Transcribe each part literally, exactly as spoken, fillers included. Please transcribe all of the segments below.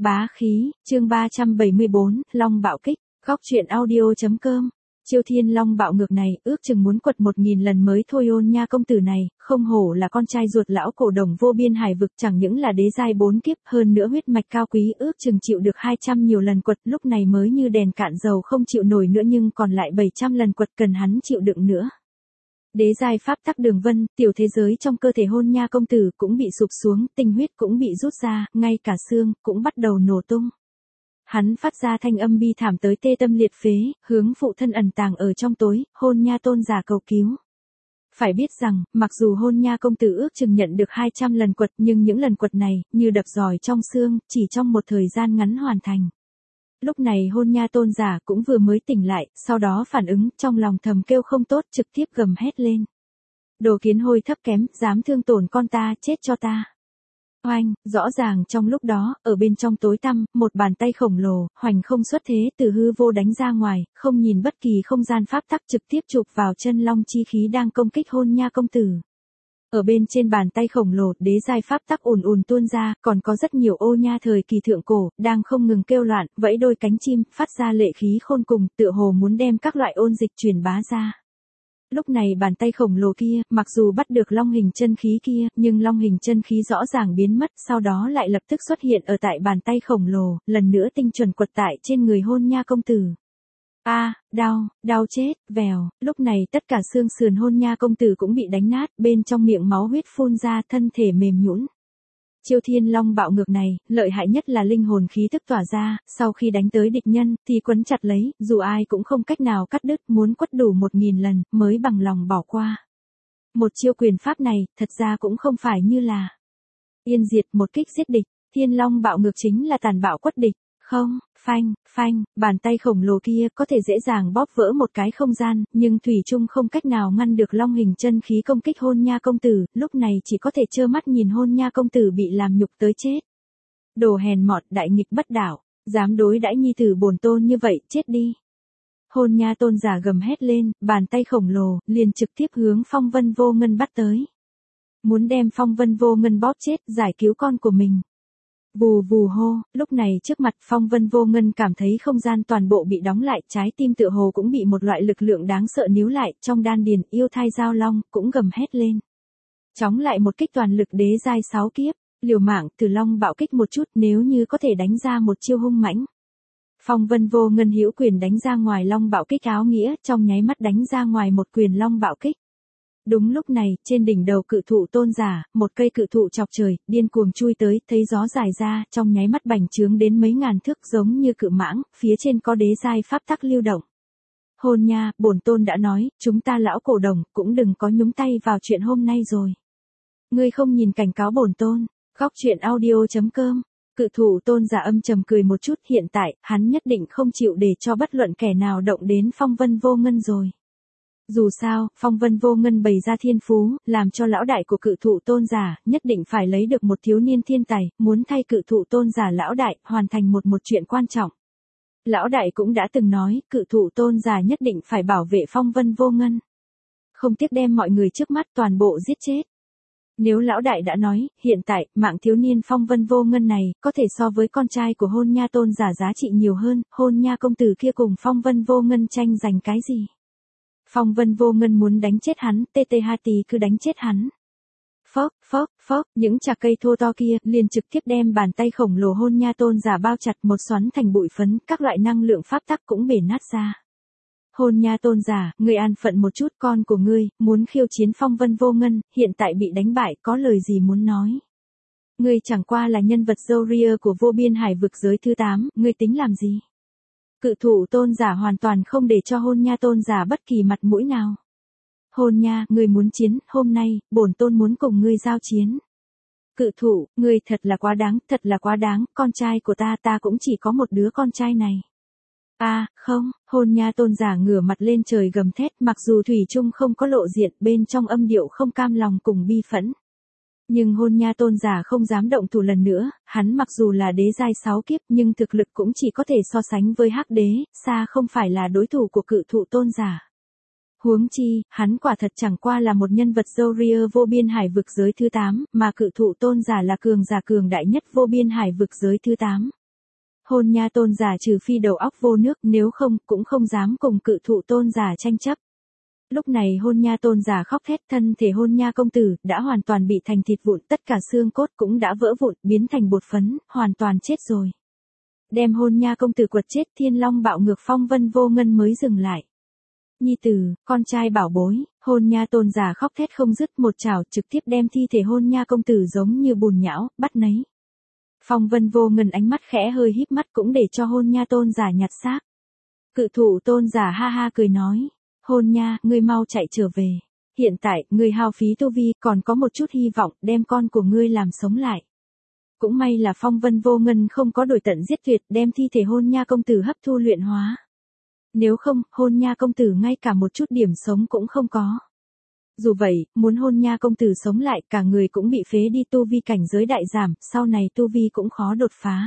Bá khí, chương ba trăm bảy mươi bốn, Long bạo kích, góc truyện audio.com. Chiêu Thiên Long bạo ngược này, ước chừng muốn quật một nghìn lần mới thôi. Ôn Nha công tử này, không hổ là con trai ruột lão cổ đồng vô biên hải vực, chẳng những là đế giai bốn kiếp, hơn nữa huyết mạch cao quý, ước chừng chịu được hai trăm nhiều lần quật, lúc này mới như đèn cạn dầu không chịu nổi nữa, nhưng còn lại bảy trăm lần quật cần hắn chịu đựng nữa. Đế giai pháp tắc đường vân, tiểu thế giới trong cơ thể Hôn Nha công tử cũng bị sụp xuống, tinh huyết cũng bị rút ra, ngay cả xương cũng bắt đầu nổ tung. Hắn phát ra thanh âm bi thảm tới tê tâm liệt phế, hướng phụ thân ẩn tàng ở trong tối, Hôn Nha tôn giả cầu cứu. Phải biết rằng, mặc dù Hôn Nha công tử ước chừng nhận được hai trăm lần quật, nhưng những lần quật này, như đập giỏi trong xương, chỉ trong một thời gian ngắn hoàn thành. Lúc này Hôn Nha tôn giả cũng vừa mới tỉnh lại, sau đó phản ứng, trong lòng thầm kêu không tốt, trực tiếp gầm hét lên. Đồ kiến hôi thấp kém, dám thương tổn con ta, chết cho ta. Oanh, rõ ràng trong lúc đó, ở bên trong tối tăm, một bàn tay khổng lồ, hoành không xuất thế, từ hư vô đánh ra ngoài, không nhìn bất kỳ không gian pháp tắc, trực tiếp chụp vào chân long chi khí đang công kích Hôn Nha công tử. Ở bên trên bàn tay khổng lồ, đế giai pháp tắc ùn ùn tuôn ra, còn có rất nhiều ô nha thời kỳ thượng cổ, đang không ngừng kêu loạn, vẫy đôi cánh chim, phát ra lệ khí khôn cùng, tựa hồ muốn đem các loại ôn dịch truyền bá ra. Lúc này bàn tay khổng lồ kia, mặc dù bắt được long hình chân khí kia, nhưng long hình chân khí rõ ràng biến mất, sau đó lại lập tức xuất hiện ở tại bàn tay khổng lồ, lần nữa tinh chuẩn quật tại trên người Hôn Nha công tử. A, à, đau, đau chết, vèo, lúc này tất cả xương sườn Hôn Nha công tử cũng bị đánh nát, bên trong miệng máu huyết phun ra, thân thể mềm nhũn. Chiêu Thiên Long bạo ngược này, lợi hại nhất là linh hồn khí tức tỏa ra, sau khi đánh tới địch nhân, thì quấn chặt lấy, dù ai cũng không cách nào cắt đứt, muốn quất đủ một nghìn lần, mới bằng lòng bỏ qua. Một chiêu quyền pháp này, thật ra cũng không phải như là yên diệt, một kích giết địch, Thiên Long bạo ngược chính là tàn bạo quất địch. Không, phanh, phanh, bàn tay khổng lồ kia có thể dễ dàng bóp vỡ một cái không gian, nhưng thủy chung không cách nào ngăn được long hình chân khí công kích Hôn Nha công tử, lúc này chỉ có thể trơ mắt nhìn Hôn Nha công tử bị làm nhục tới chết. Đồ hèn mọt, đại nghịch bất đạo, dám đối đãi nhi tử bổn tôn như vậy, chết đi. Hôn Nha tôn giả gầm hét lên, bàn tay khổng lồ, liền trực tiếp hướng Phong Vân Vô Ngân bắt tới. Muốn đem Phong Vân Vô Ngân bóp chết, giải cứu con của mình. Vù vù hô, lúc này trước mặt Phong Vân Vô Ngân cảm thấy không gian toàn bộ bị đóng lại, trái tim tựa hồ cũng bị một loại lực lượng đáng sợ níu lại, trong đan điền yêu thai giao long, cũng gầm hét lên. Chống lại một kích toàn lực đế giai sáu kiếp, liều mạng từ long bạo kích một chút, nếu như có thể đánh ra một chiêu hung mãnh. Phong Vân Vô Ngân hữu quyền đánh ra ngoài long bạo kích áo nghĩa, trong nháy mắt đánh ra ngoài một quyền long bạo kích. Đúng lúc này, trên đỉnh đầu cự thụ tôn giả, một cây cự thụ chọc trời, điên cuồng chui tới, thấy gió dài ra, trong nháy mắt bành trướng đến mấy ngàn thước giống như cự mãng, phía trên có đế giai pháp tắc lưu động. Hôn Nha, bổn tôn đã nói, chúng ta lão cổ đồng, cũng đừng có nhúng tay vào chuyện hôm nay rồi. Ngươi không nhìn cảnh cáo bổn tôn, góc truyện audio.com. Cự thụ tôn giả âm trầm cười một chút, hiện tại, hắn nhất định không chịu để cho bất luận kẻ nào động đến Phong Vân Vô Ngân rồi. Dù sao, Phong Vân Vô Ngân bày ra thiên phú, làm cho lão đại của cự thụ tôn giả, nhất định phải lấy được một thiếu niên thiên tài, muốn thay cự thụ tôn giả lão đại, hoàn thành một một chuyện quan trọng. Lão đại cũng đã từng nói, cự thụ tôn giả nhất định phải bảo vệ Phong Vân Vô Ngân. Không tiếc đem mọi người trước mắt toàn bộ giết chết. Nếu lão đại đã nói, hiện tại, mạng thiếu niên Phong Vân Vô Ngân này, có thể so với con trai của Hôn Nha tôn giả giá trị nhiều hơn, Hôn Nha công tử kia cùng Phong Vân Vô Ngân tranh giành cái gì? Phong Vân Vô Ngân muốn đánh chết hắn, tê tê ha tí cứ đánh chết hắn. Phốc, phốc, phốc, những chạc cây thô to kia, liền trực tiếp đem bàn tay khổng lồ Hôn Nha tôn giả bao chặt, một xoắn thành bụi phấn, các loại năng lượng pháp tắc cũng bể nát ra. Hôn Nha tôn giả, ngươi an phận một chút, con của ngươi, muốn khiêu chiến Phong Vân Vô Ngân, hiện tại bị đánh bại, có lời gì muốn nói. Ngươi chẳng qua là nhân vật Zoria của vô biên hải vực giới thứ tám, ngươi tính làm gì? Cự thụ tôn giả hoàn toàn không để cho Hôn Nha tôn giả bất kỳ mặt mũi nào. Hôn Nha, ngươi muốn chiến, hôm nay, bổn tôn muốn cùng ngươi giao chiến. Cự thụ, ngươi thật là quá đáng, thật là quá đáng, con trai của ta, ta cũng chỉ có một đứa con trai này. A, à, không, Hôn Nha tôn giả ngửa mặt lên trời gầm thét, mặc dù thủy chung không có lộ diện, bên trong âm điệu không cam lòng cùng bi phẫn. Nhưng Hôn Nha tôn giả không dám động thủ lần nữa, hắn mặc dù là đế giai sáu kiếp, nhưng thực lực cũng chỉ có thể so sánh với hắc đế, xa không phải là đối thủ của cự thụ tôn giả. Huống chi, hắn quả thật chẳng qua là một nhân vật Zoria vô biên hải vực giới thứ tám, mà cự thụ tôn giả là cường giả cường đại nhất vô biên hải vực giới thứ tám. Hôn nha tôn giả trừ phi đầu óc vô nước, nếu không cũng không dám cùng cự thụ tôn giả tranh chấp. Lúc này hôn nha tôn giả khóc thét, thân thể hôn nha công tử đã hoàn toàn bị thành thịt vụn, tất cả xương cốt cũng đã vỡ vụn, biến thành bột phấn, hoàn toàn chết rồi. Đem hôn nha công tử quật chết, Thiên Long bạo ngược Phong Vân Vô Ngân mới dừng lại. Nhi tử, con trai bảo bối, hôn nha tôn giả khóc thét không dứt, một chảo trực tiếp đem thi thể hôn nha công tử giống như bùn nhão, bắt nấy. Phong Vân Vô Ngân ánh mắt khẽ hơi híp mắt cũng để cho hôn nha tôn giả nhặt xác. Cự thụ tôn giả ha ha cười nói, hôn nha, ngươi mau chạy trở về. Hiện tại, ngươi hao phí tu vi, còn có một chút hy vọng, đem con của ngươi làm sống lại. Cũng may là Phong Vân Vô Ngân không có đổi tận giết tuyệt, đem thi thể hôn nha công tử hấp thu luyện hóa. Nếu không, hôn nha công tử ngay cả một chút điểm sống cũng không có. Dù vậy, muốn hôn nha công tử sống lại, cả người cũng bị phế đi, tu vi cảnh giới đại giảm, sau này tu vi cũng khó đột phá.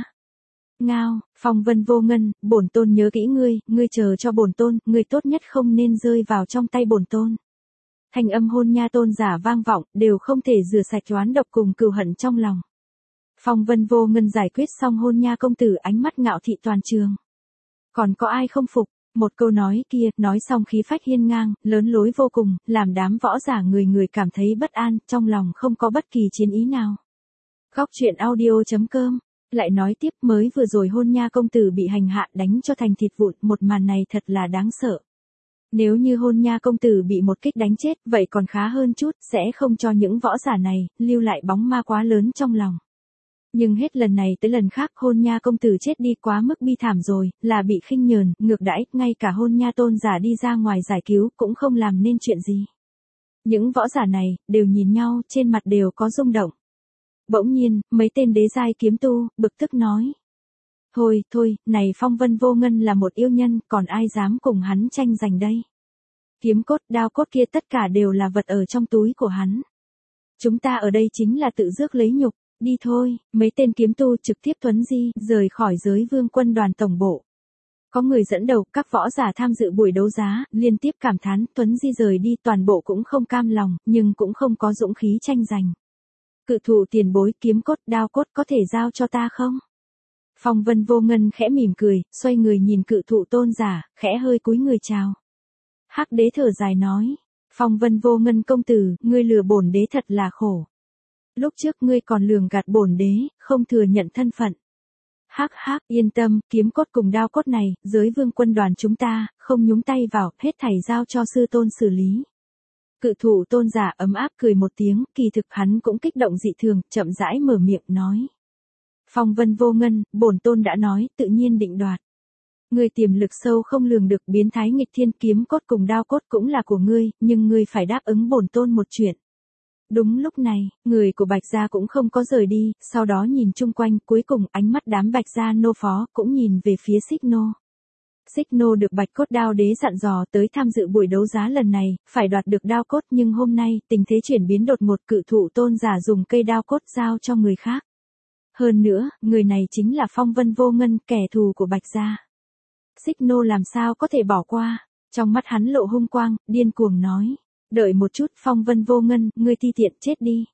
Ngao, Phong Vân Vô Ngân, bổn tôn nhớ kỹ ngươi, ngươi chờ cho bổn tôn, ngươi tốt nhất không nên rơi vào trong tay bổn tôn. Thanh âm hôn nha tôn giả vang vọng, đều không thể rửa sạch oán độc cùng cừu hận trong lòng. Phong Vân Vô Ngân giải quyết xong hôn nha công tử, ánh mắt ngạo thị toàn trường. Còn có ai không phục? Một câu nói kia, nói xong khí phách hiên ngang, lớn lối vô cùng, làm đám võ giả người người cảm thấy bất an, trong lòng không có bất kỳ chiến ý nào. Góc truyện audio chấm com lại nói tiếp, mới vừa rồi hôn nha công tử bị hành hạ đánh cho thành thịt vụn, một màn này thật là đáng sợ. Nếu như hôn nha công tử bị một kích đánh chết, vậy còn khá hơn chút, sẽ không cho những võ giả này lưu lại bóng ma quá lớn trong lòng. Nhưng hết lần này tới lần khác, hôn nha công tử chết đi quá mức bi thảm rồi, là bị khinh nhờn, ngược đãi, ngay cả hôn nha tôn giả đi ra ngoài giải cứu cũng không làm nên chuyện gì. Những võ giả này đều nhìn nhau, trên mặt đều có rung động. Bỗng nhiên, mấy tên đế giai kiếm tu bực tức nói: thôi thôi, này Phong Vân Vô Ngân là một yêu nhân, còn ai dám cùng hắn tranh giành đây? Kiếm cốt, đao cốt kia tất cả đều là vật ở trong túi của hắn. Chúng ta ở đây chính là tự rước lấy nhục. Đi thôi, mấy tên kiếm tu trực tiếp thuấn di, rời khỏi giới vương quân đoàn tổng bộ. Có người dẫn đầu, các võ giả tham dự buổi đấu giá, liên tiếp cảm thán, thuấn di rời đi, toàn bộ cũng không cam lòng, nhưng cũng không có dũng khí tranh giành. Cự thụ tiền bối, kiếm cốt, đao cốt có thể giao cho ta không? Phong Vân Vô Ngân khẽ mỉm cười, xoay người nhìn cự thụ tôn giả, khẽ hơi cúi người chào. Hắc đế thở dài nói, Phong Vân Vô Ngân công tử, ngươi lừa bổn đế thật là khổ. Lúc trước ngươi còn lường gạt bổn đế, không thừa nhận thân phận. Hắc hắc, yên tâm, kiếm cốt cùng đao cốt này, giới vương quân đoàn chúng ta, không nhúng tay vào, hết thảy giao cho sư tôn xử lý. Cự thụ tôn giả ấm áp cười một tiếng, kỳ thực hắn cũng kích động dị thường, chậm rãi mở miệng nói. Phong Vân Vô Ngân, bổn tôn đã nói, tự nhiên định đoạt. Ngươi tiềm lực sâu không lường được, biến thái nghịch thiên, kiếm cốt cùng đao cốt cũng là của ngươi, nhưng ngươi phải đáp ứng bổn tôn một chuyện. Đúng lúc này, người của Bạch Gia cũng không có rời đi, sau đó nhìn chung quanh, cuối cùng ánh mắt đám Bạch Gia nô phó cũng nhìn về phía Xích Nô. Xích Nô được Bạch Cốt Đao Đế dặn dò tới tham dự buổi đấu giá lần này, phải đoạt được đao cốt, nhưng hôm nay, tình thế chuyển biến đột ngột, cự thụ tôn giả dùng cây đao cốt giao cho người khác. Hơn nữa, người này chính là Phong Vân Vô Ngân, kẻ thù của Bạch Gia. Xích Nô làm sao có thể bỏ qua, trong mắt hắn lộ hung quang, điên cuồng nói. Đợi một chút, Phong Vân Vô Ngân, ngươi ti tiện, chết đi.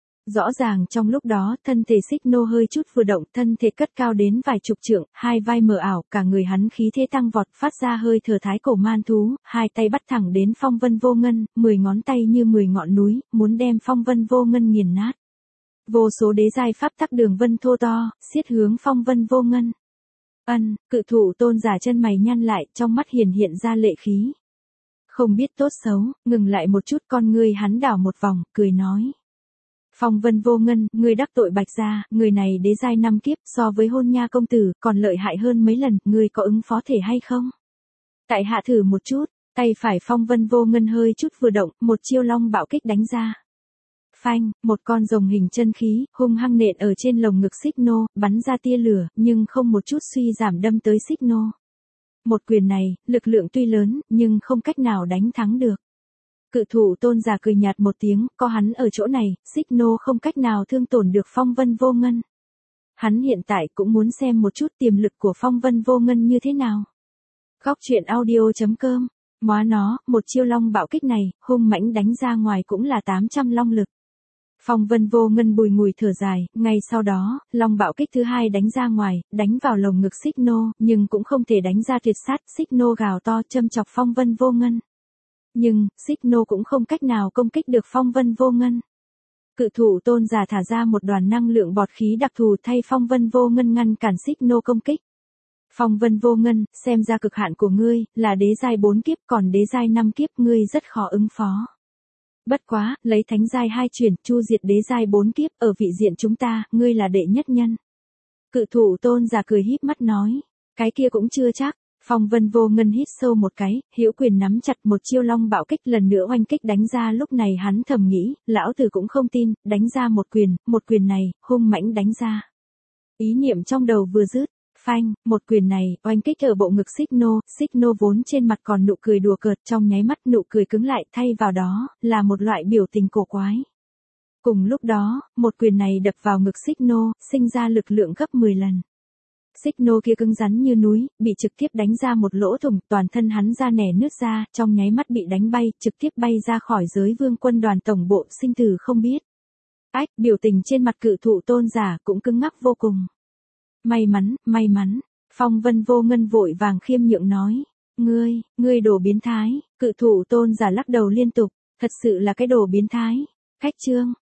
Rõ ràng trong lúc đó, thân thể Xích Nô hơi chút vừa động, thân thể cất cao đến vài chục trượng, hai vai mờ ảo, cả người hắn khí thế tăng vọt, phát ra hơi thở thái cổ man thú, hai tay bắt thẳng đến Phong Vân Vô Ngân, mười ngón tay như mười ngọn núi, muốn đem Phong Vân Vô Ngân nghiền nát. Vô số đế giai pháp tắc đường vân thô to, xiết hướng Phong Vân Vô Ngân. Ân, cự thụ tôn giả chân mày nhăn lại, trong mắt hiển hiện ra lệ khí. Không biết tốt xấu, ngừng lại một chút, con ngươi hắn đảo một vòng, cười nói. Phong Vân Vô Ngân, ngươi đắc tội Bạch Gia, người này đế giai năm kiếp, so với hôn nha công tử, còn lợi hại hơn mấy lần, ngươi có ứng phó thể hay không? Tại hạ thử một chút, tay phải Phong Vân Vô Ngân hơi chút vừa động, một chiêu long bạo kích đánh ra. Phanh, một con rồng hình chân khí, hung hăng nện ở trên lồng ngực Xích Nô, bắn ra tia lửa, nhưng không một chút suy giảm đâm tới Xích Nô. Một quyền này, lực lượng tuy lớn, nhưng không cách nào đánh thắng được. Cự thụ tôn giả cười nhạt một tiếng, có hắn ở chỗ này, Xích Nô không cách nào thương tổn được Phong Vân Vô Ngân. Hắn hiện tại cũng muốn xem một chút tiềm lực của Phong Vân Vô Ngân như thế nào. Góc truyện audio chấm com, móa nó, một chiêu long bạo kích này, hung mãnh đánh ra ngoài cũng là tám trăm long lực. Phong Vân Vô Ngân bùi ngùi thở dài, ngay sau đó, long bạo kích thứ hai đánh ra ngoài, đánh vào lồng ngực Xích Nô, nhưng cũng không thể đánh ra tuyệt sát, Xích Nô gào to châm chọc Phong Vân Vô Ngân. Nhưng, Xích Nô cũng không cách nào công kích được Phong Vân Vô Ngân. Cự thủ tôn giả thả ra một đoàn năng lượng bọt khí đặc thù thay Phong Vân Vô Ngân ngăn cản Xích Nô công kích. Phong Vân Vô Ngân, xem ra cực hạn của ngươi, là đế giai bốn kiếp còn đế giai năm kiếp ngươi rất khó ứng phó. Bất quá, lấy thánh giai hai chuyển, chu diệt đế giai bốn kiếp, ở vị diện chúng ta, ngươi là đệ nhất nhân. Cự thủ tôn giả cười híp mắt nói, cái kia cũng chưa chắc. Phong Vân Vô Ngân hít sâu một cái, hữu quyền nắm chặt một chiêu long bạo kích lần nữa oanh kích đánh ra, lúc này hắn thầm nghĩ, lão tử cũng không tin, đánh ra một quyền, một quyền này, hung mãnh đánh ra. Ý niệm trong đầu vừa dứt, phanh, một quyền này, oanh kích ở bộ ngực Xích Nô, Xích Nô vốn trên mặt còn nụ cười đùa cợt, trong nháy mắt nụ cười cứng lại, thay vào đó, là một loại biểu tình cổ quái. Cùng lúc đó, một quyền này đập vào ngực Xích Nô, sinh ra lực lượng gấp mười lần. Xích Nô kia cứng rắn như núi, bị trực tiếp đánh ra một lỗ thủng, toàn thân hắn ra nẻ nứt ra, trong nháy mắt bị đánh bay, trực tiếp bay ra khỏi giới vương quân đoàn tổng bộ, sinh tử không biết. Ách, biểu tình trên mặt cự thụ tôn giả cũng cứng ngắc vô cùng. May mắn, may mắn, Phong Vân Vô Ngân vội vàng khiêm nhượng nói, ngươi, ngươi đồ biến thái, cự thụ tôn giả lắc đầu liên tục, thật sự là cái đồ biến thái. Khách chương